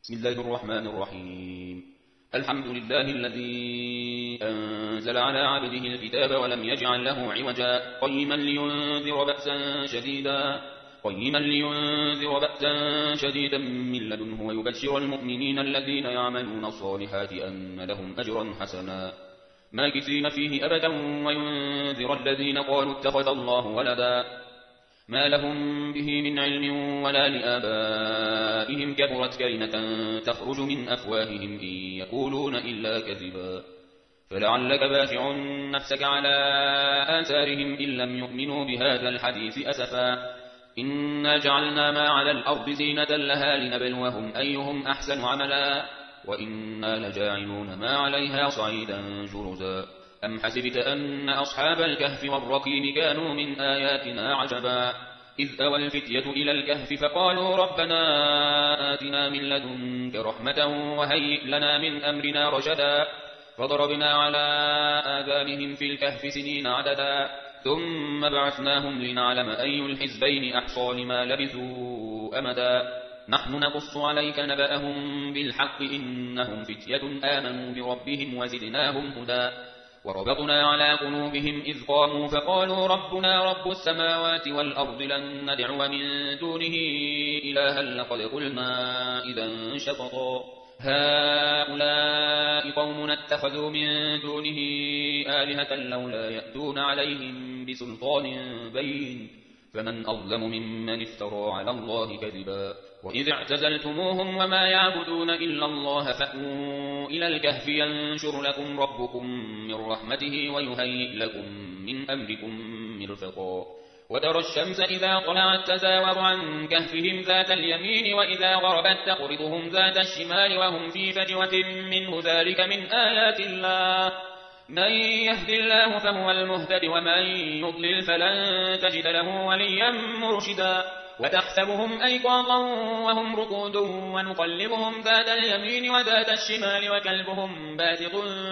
بسم الله الرحمن الرحيم. الحمد لله الذي أنزل على عبده الكتاب ولم يجعل له عوجا قيما لينذر بأسا شديدا من لدنه ويبشر المؤمنين الذين يعملون الصالحات أن لهم أجرا حسنا ماكثين فيه أبدا وينذر الذين قالوا اتخذ الله ولدا ما لهم به من علم ولا لآبائهم كبرت كلمة تخرج من أفواههم إن يقولون إلا كذبا فلعلك باخع نفسك على آثارهم إن لم يؤمنوا بهذا الحديث أسفا إنا جعلنا ما على الأرض زينة لها لنبلوهم أيهم أحسن عملا وإنا لجاعلون ما عليها صعيدا جرزا أم حسبت أن أصحاب الكهف والرقيم كانوا من آياتنا عجبا إذ أوى الفتية إلى الكهف فقالوا ربنا آتنا من لدنك رحمة وهيئ لنا من أمرنا رشدا فضربنا على آذانهم في الكهف سنين عددا ثم بعثناهم لنعلم أي الحزبين أحصى لما لبثوا أمدا نحن نقص عليك نبأهم بالحق إنهم فتية آمنوا بربهم وزدناهم هدى وربطنا على قلوبهم إذ قاموا فقالوا ربنا رب السماوات والأرض لن ندعو من دونه إلها لقد قلنا إذا شططا هؤلاء قومنا اتخذوا من دونه آلهة لولا يأتون عليهم بسلطان بين فمن أظلم ممن افترى على الله كذبا وإذ اعتزلتموهم وما يعبدون إلا الله فأووا إلى الكهف ينشر لكم ربكم من رحمته ويهيئ لكم من أمركم مرفقا وترى الشمس إذا طلعت تزاور عن كهفهم ذات اليمين وإذا غربت تقرضهم ذات الشمال وهم في فجوة منه ذلك من آيات الله من يهد الله فهو المهتد ومن يضلل فلن تجد له وليا مرشدا وتحسبهم أيقاظا وهم رقود ونقلبهم ذات اليمين وذات الشمال وكلبهم باسط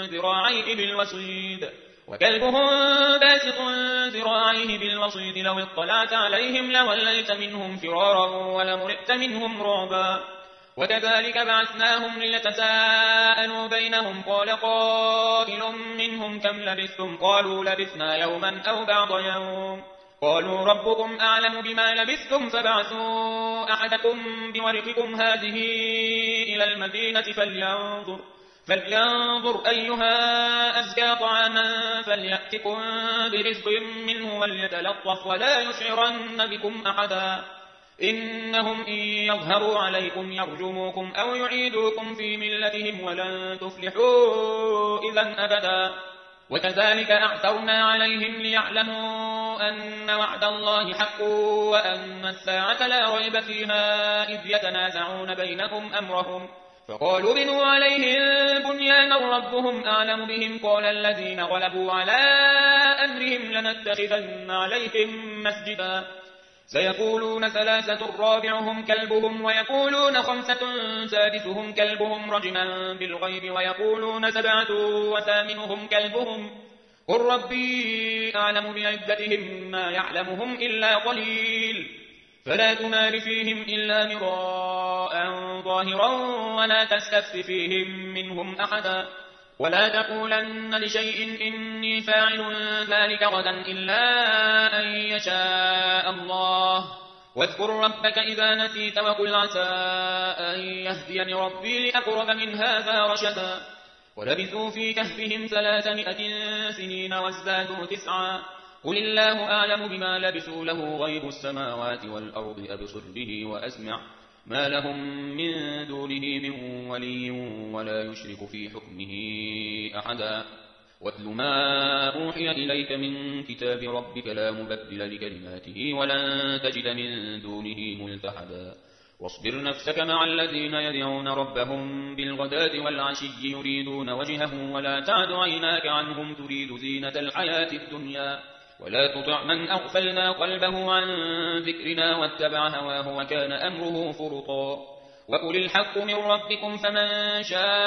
ذراعيه بالوصيد لو اطلعت عليهم لوليت منهم فرارا ولملئت منهم رعبا وكذلك بعثناهم ليتساءلوا بينهم قال قائل منهم كم لبثتم قالوا لبثنا يوما أو بعض يوم قالوا ربكم أعلم بما لبثتم فابعثوا أحدكم بورقكم هذه إلى المدينة فلينظر أيها أزكى طعاما فليأتكم برزق منه وليتلطف ولا يشعرن بكم أحدا إنهم إن يظهروا عليكم يرجموكم أو يعيدوكم في ملتهم ولن تفلحوا إذا أبدا وكذلك أعثرنا عليهم ليعلموا أن وعد الله حق وأن الساعة لا ريب فيها إذ يتنازعون بينهم أمرهم فقالوا بنوا عليهم بنيانا ربهم أعلم بهم قال الذين غلبوا على أمرهم لنتخذن عليهم مسجدا سيقولون ثلاثة رابعهم كلبهم ويقولون خمسة سادسهم كلبهم رجما بالغيب ويقولون سبعة وثامنهم كلبهم قل ربي أعلم بعدتهم ما يعلمهم إلا قليل فلا تمار فيهم إلا مراء ظاهرا ولا تستفت فيهم منهم أحدا ولا تقولن لشيء إني فاعل ذلك غدا إلا أن يشاء الله واذكر ربك إذا نسيت وقل عسى أن يهديني ربي لأقرب من هذا رشدا ولبثوا في كهفهم 300 سنين وازدادوا 9 قل الله أعلم بما لبثوا له غيب السماوات والأرض أبصر به وأسمع ما لهم من دونه من ولي ولا يشرك في حكمه أحدا واتل ما أوحي إليك من كتاب ربك لا مبدل لكلماته ولن تجد من دونه ملتحدا واصبر نفسك مع الذين يدعون ربهم بالغداة والعشي يريدون وجهه ولا تعد عيناك عنهم تريد زينة الحياة الدنيا ولا تطع من أغفلنا قلبه عن ذكرنا واتبع هواه وكان أمره فرطا وقل الحق من ربكم فمن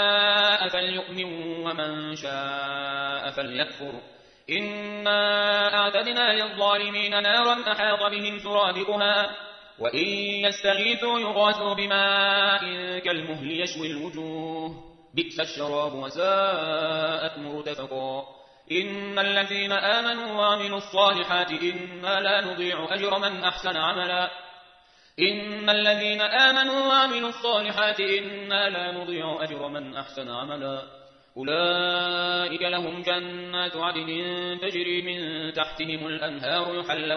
شاء فليؤمن ومن شاء فليكفر إنا أعتدنا للظالمين نارا أحاط بهم سرادقها وإن يستغيثوا يغاثوا بماء كالمهل يشوي الوجوه بئس الشراب وساءت مرتفقا إن الذين آمنوا وعملوا الصالحات إنا لا نضيع أجر من أحسن عملا إن الذين آمنوا وعملوا الصالحات إنا لا نضيع أجر من أحسن عملا أولئك لهم جنات عدن تجري من تحتهم الأنهار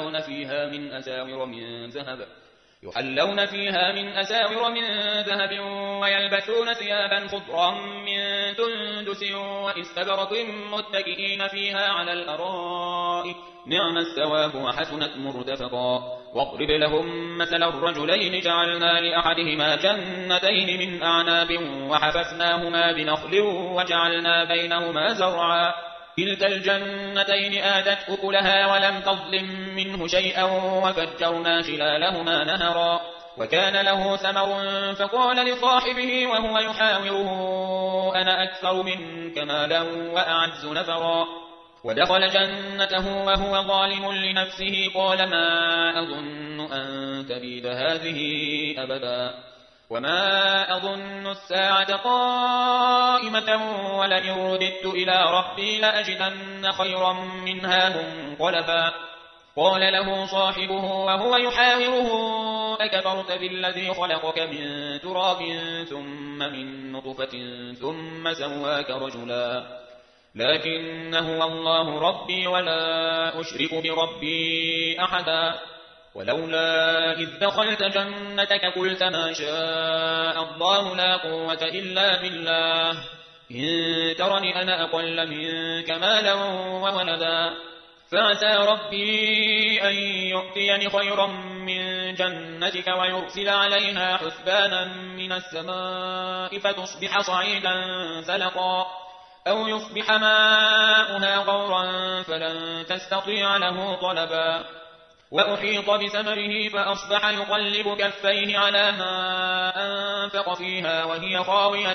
يحلون فيها من أساور من ذهب ويلبسون ثيابا خضرا من سندس وإستبرق متكئين فيها على الأرائك نعم الثواب وحسنت مرتفقا واضرب لهم مثل الرجلين جعلنا لأحدهما جنتين من أعناب وحففناهما بنخل وجعلنا بينهما زرعا كلتا الجنتين آتت أكلها ولم تظلم منه شيئا وفجرنا خلالهما نهرا وكان له ثمر فقال لصاحبه وهو يحاوره أنا أكثر منك مالا وأعز نفرا ودخل جنته وهو ظالم لنفسه قال ما أظن أن تبيد هذه أبدا وما أظن الساعة قائمة ولئن رددت إلى ربي لأجدن خيرا منها منقلبا قال له صاحبه وهو يحاوره أكفرت بالذي خلقك من تراب ثم من نطفة ثم سواك رجلا لكن هو الله ربي ولا أشرك بربي أحدا ولولا إذ دخلت جنتك قلت ما شاء الله لا قوة إلا بالله إن ترني أنا أقل منك مالا وولدا فعسى ربي أن يؤتيني خيرا من جنتك ويرسل عليها حسبانا من السماء فتصبح صعيدا زلقا أو يصبح ماؤها غورا فلن تستطيع له طلبا وأحيط بثمره فأصبح يقلب كفيه على ما أنفق فيها وهي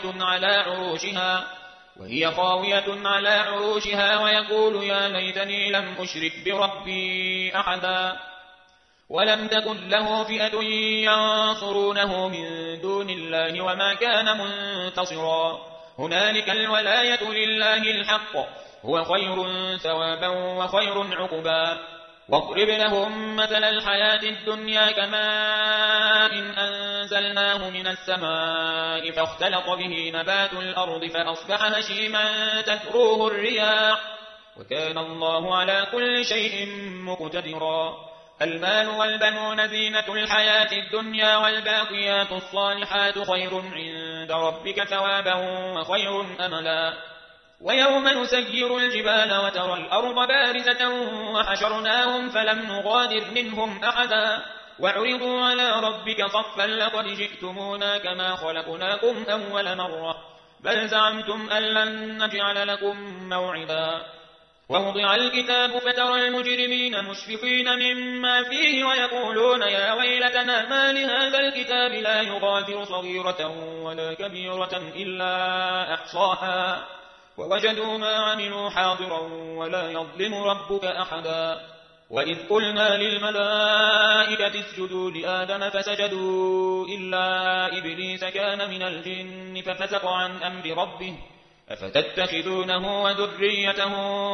خاوية على عروشها ويقول يا ليتني لم أشرك بربي أحدا ولم تكن له فئة ينصرونه من دون الله وما كان منتصرا هنالك الولاية لله الحق هو خير ثوابا وخير عقبا واضرب لهم مثل الحياة الدنيا كماء أنزلناه من السماء فاختلط به نبات الأرض فأصبح هشيما تذروه الرياح وكان الله على كل شيء مقتدرا المال والبنون زينة الحياة الدنيا والباقيات الصالحات خير عند ربك ثوابا وخير أملا ويوم نسير الجبال وترى الأرض بارزة وحشرناهم فلم نغادر منهم أحدا وعرضوا على ربك صفا لقد جئتمونا كما خلقناكم أول مرة بل زعمتم أن لن نجعل لكم موعدا ووضع الكتاب فترى المجرمين مشفقين مما فيه ويقولون يا ويلتنا ما لهذا الكتاب لا يغادر صغيرة ولا كبيرة إلا أحصاها ووجدوا ما عملوا حاضرا ولا يظلم ربك أحدا وإذ قلنا للملائكة اسجدوا لآدم فسجدوا إلا إبليس كان من الجن ففسق عن أمر ربه أفتتخذونه وذريته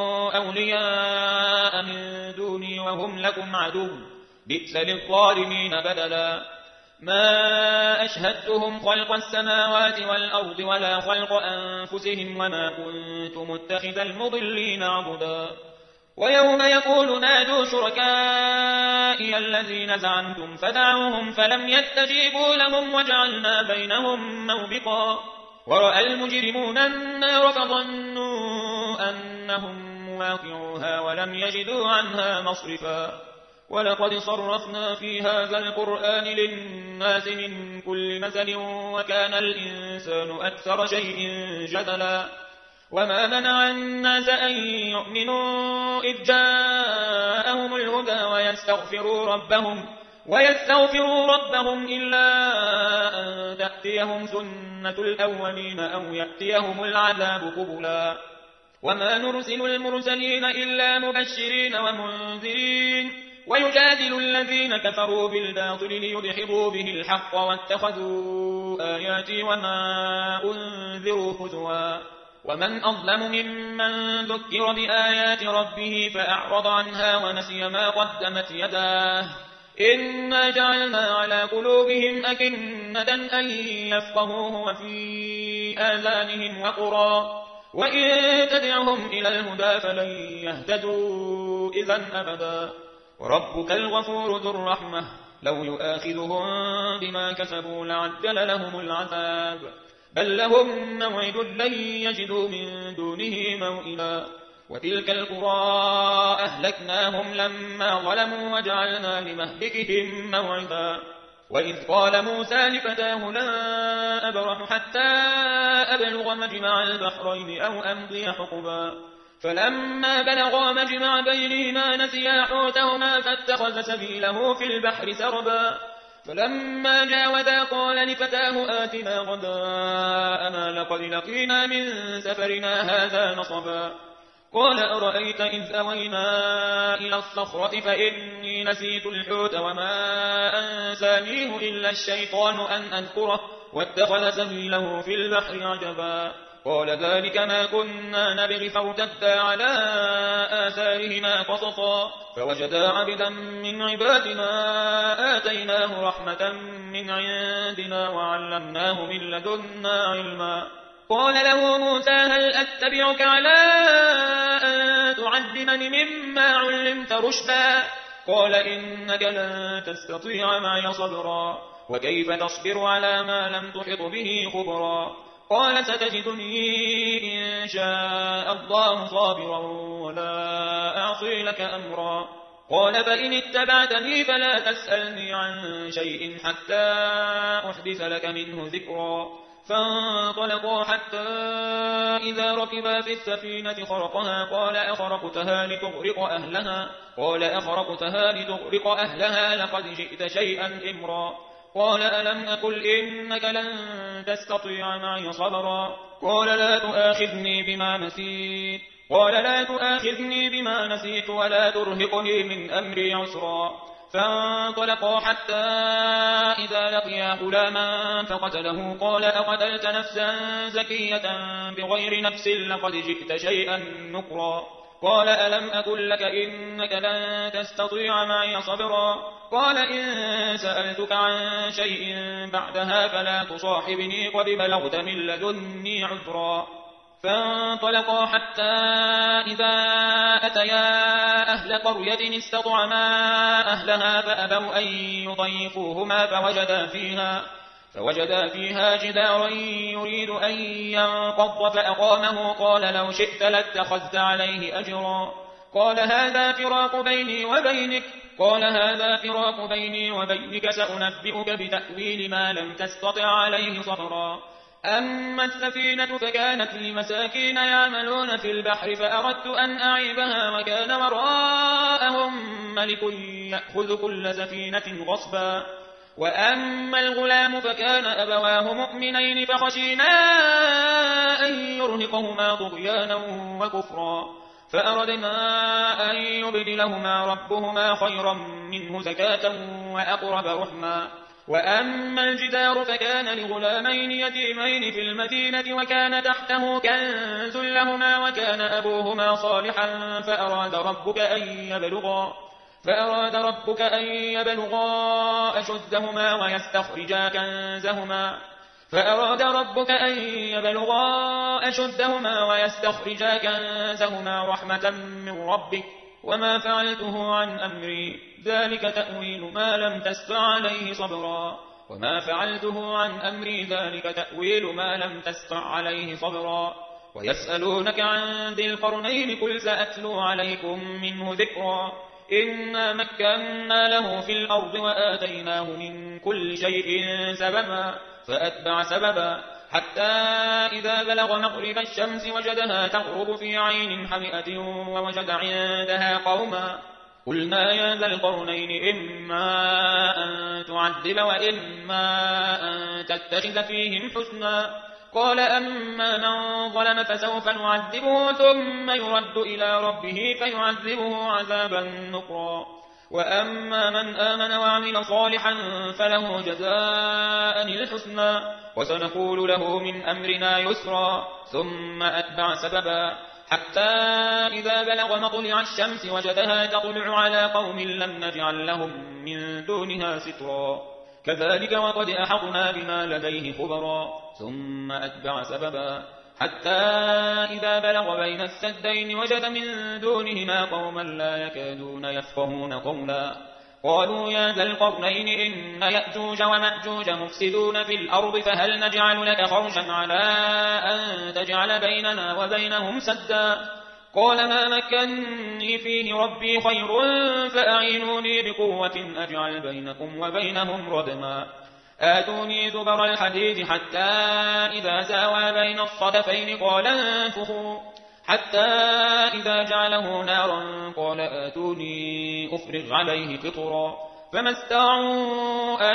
أولياء من دوني وهم لكم عدو بئس للظالمين بدلا ما أشهدتهم خلق السماوات والأرض ولا خلق أنفسهم وما كنت متخذ المضلين عضدا ويوم يقول نادوا شركائي الذين زعمتم فدعوهم فلم يستجيبوا لهم وجعلنا بينهم موبقا ورأى المجرمون النار فظنوا أنهم مواقعوها ولم يجدوا عنها مصرفا ولقد صرفنا في هذا القرآن للناس من كل مثل وكان الإنسان أكثر شيء جدلا وما منع الناس أن يؤمنوا إذ جاءهم الهدى ويستغفروا ربهم إلا أن تأتيهم سنة الأولين أو يأتيهم العذاب قبلا وما نرسل المرسلين إلا مبشرين ومنذرين ويجادل الذين كفروا بالباطل ليدحضوا به الحق واتخذوا آياتي وما أنذروا هزوا ومن أظلم ممن ذكر بآيات ربه فأعرض عنها ونسي ما قدمت يداه إنا جعلنا على قلوبهم أكنة أن يفقهوه وفي آذانهم وقرا وإن تدعهم إلى الهدى فلن يهتدوا إذا أبدا وربك الغفور ذو الرحمة لو يؤاخذهم بما كسبوا لعجل لهم العذاب بل لهم موعد لن يجدوا من دونه موئلا وتلك القرى أهلكناهم لما ظلموا وجعلنا لمهلكهم موعدا وإذ قال موسى لفتاه لا أبرح حتى أبلغ مجمع البحرين أو أمضي حقبا فلما بلغا مجمع بينهما نسيا حوتهما فاتخذ سبيله في البحر سربا فلما جاوزا قال لفتاه آتنا غداءنا لقد لقينا من سفرنا هذا نصبا قال أرأيت إذ أوينا إلى الصخرة فإني نسيت الحوت وما أنسانيه إلا الشيطان أن أذكره واتخذ سبيله في البحر عجبا قال ذلك ما كنا نبغي فارتدا على آثارهما قصصا فوجدا عبدا من عبادنا آتيناه رحمة من عندنا وعلمناه من لدنا علما قال له موسى هل أتبعك على أن تعلمني مما علمت رشدا قال إنك لن تستطيع معي صبرا وكيف تصبر على ما لم تحط به خبرا قال ستجدني إن شاء الله صابرا ولا أعصي لك أمرا قال فإن اتبعتني فلا تسألني عن شيء حتى أحدث لك منه ذكرا فانطلقا حتى إذا ركبا في السفينة خرقها قال أخرقتها لتغرق أهلها لقد جئت شيئا إمرا قال ألم أقل إنك لن تستطيع معي صبرا قال لا تؤاخذني بما نسيت ولا ترهقني من أمري عسرا فانطلقا حتى إذا لقيا غلاما فقتله قال أقتلت نفسا زكية بغير نفس لقد جئت شيئا نكرا قال ألم أقل لك إنك لن تستطيع معي صبرا قال إن سألتك عن شيء بعدها فلا تصاحبني قد بلغت من لدني عذرا فانطلقا حتى إذا أتيا أهل قرية استطعما أهلها فأبوا أن يضيفوهما فوجدا فيها جدارا يريد أن ينقض فأقامه قال لو شئت لاتخذت عليه أجرا قال هذا فراق بيني وبينك سأنبئك بتأويل ما لم تستطع عليه صبرا أما السفينة فكانت لمساكين يعملون في البحر فأردت أن أعيبها وكان وراءهم ملك يأخذ كل سفينة غصبا وأما الغلام فكان أبواه مؤمنين فخشينا أن يرهقهما طغيانا وكفرا فأردنا أن يبدلهما ربهما خيرا منه زكاة وأقرب رحما وأما الجدار فكان لغلامين يتيمين في المدينة وكان تحته كنز لهما وكان أبوهما صالحا فأراد ربك أن يبلغا أشدهما ويستخرجا كنزهما رحمة من ربك وما فعلته عن أمري ذلك تأويل ما لم تستطع عليه صبرا ويسألونك عن ذي القرنين قل سأتلو عليكم منه ذكرا إنا مكنا له في الأرض وآتيناه من كل شيء سببا فأتبع سببا حتى إذا بلغ مغرب الشمس وجدها تغرب في عين حمئة ووجد عندها قوما قلنا يا ذا القرنين إما أن تعذب وإما أن تتخذ فيهم حسنا قال أما من ظلم فسوف نعذبه ثم يرد إلى ربه فيعذبه عذابا نكرا وأما من آمن وعمل صالحا فله جزاء الحسنى وسنقول له من أمرنا يسرا ثم أتبع سببا حتى إذا بلغ مطلع الشمس وجدها تطلع على قوم لم نجعل لهم من دونها سترا كذلك وقد أحطنا بما لديه خبرا ثم أتبع سببا حتى إذا بلغ بين السدين وجد من دونهما قوما لا يكادون يفقهون قولا قالوا يا ذا القرنين إن يأجوج ومأجوج مفسدون في الأرض فهل نجعل لك خرجا على أن تجعل بيننا وبينهم سدا قال ما مكني فيه ربي خير فأعينوني بقوة أجعل بينكم وبينهم ردما آتوني زبر الحديد حتى إذا ساوى بين الصدفين قال انفخوا حتى إذا جعله نارا قال آتوني أفرغ عليه قطرا فما استطاعوا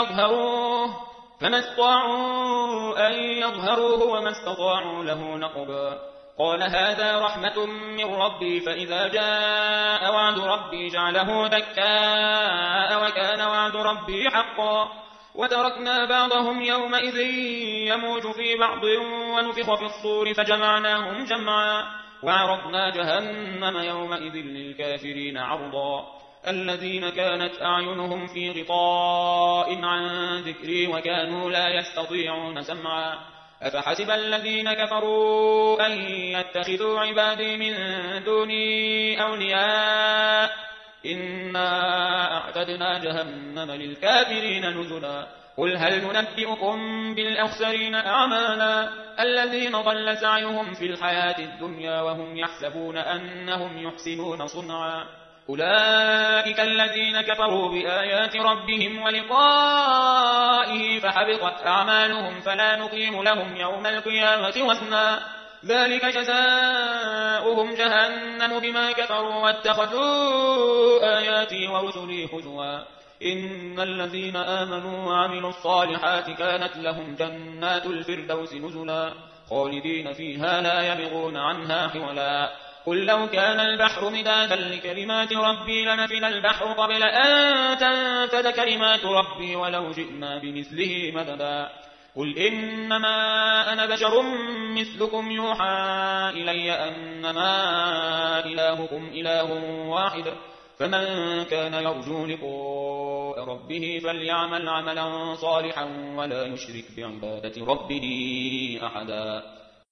أن يظهروه وما استطاعوا له نقبا قال هذا رحمة من ربي فإذا جاء وعد ربي جعله دكاء وكان وعد ربي حقا وتركنا بعضهم يومئذ يموج في بعض ونفخ في الصور فجمعناهم جمعا وعرضنا جهنم يومئذ للكافرين عرضا الذين كانت أعينهم في غطاء عن ذكري وكانوا لا يستطيعون سمعا أفحسب الذين كفروا أن يتخذوا عبادي من دوني أولياء إنا أعتدنا جهنم للكافرين نزلا قل هل ننبئكم بالأخسرين أعمالا الذين ضل سعيهم في الحياة الدنيا وهم يحسبون أنهم يحسنون صنعا أولئك الذين كفروا بآيات ربهم ولقائه فحبطت أعمالهم فلا نقيم لهم يوم القيامة وزنا ذلك جزاؤهم جهنم بما كفروا واتخذوا آياتي ورسلي هزوا إن الذين آمنوا وعملوا الصالحات كانت لهم جنات الفردوس نزلا خالدين فيها لا يبغون عنها حولا قل لو كان البحر مدادا لكلمات ربي لنفد البحر قبل أن تنفد كلمات ربي ولو جئنا بمثله مددا قل إنما أنا بشر مثلكم يوحى إلي أنما إلهكم إله واحد فمن كان يرجو لقاء ربه فليعمل عملا صالحا ولا يشرك بعبادة ربه أحدا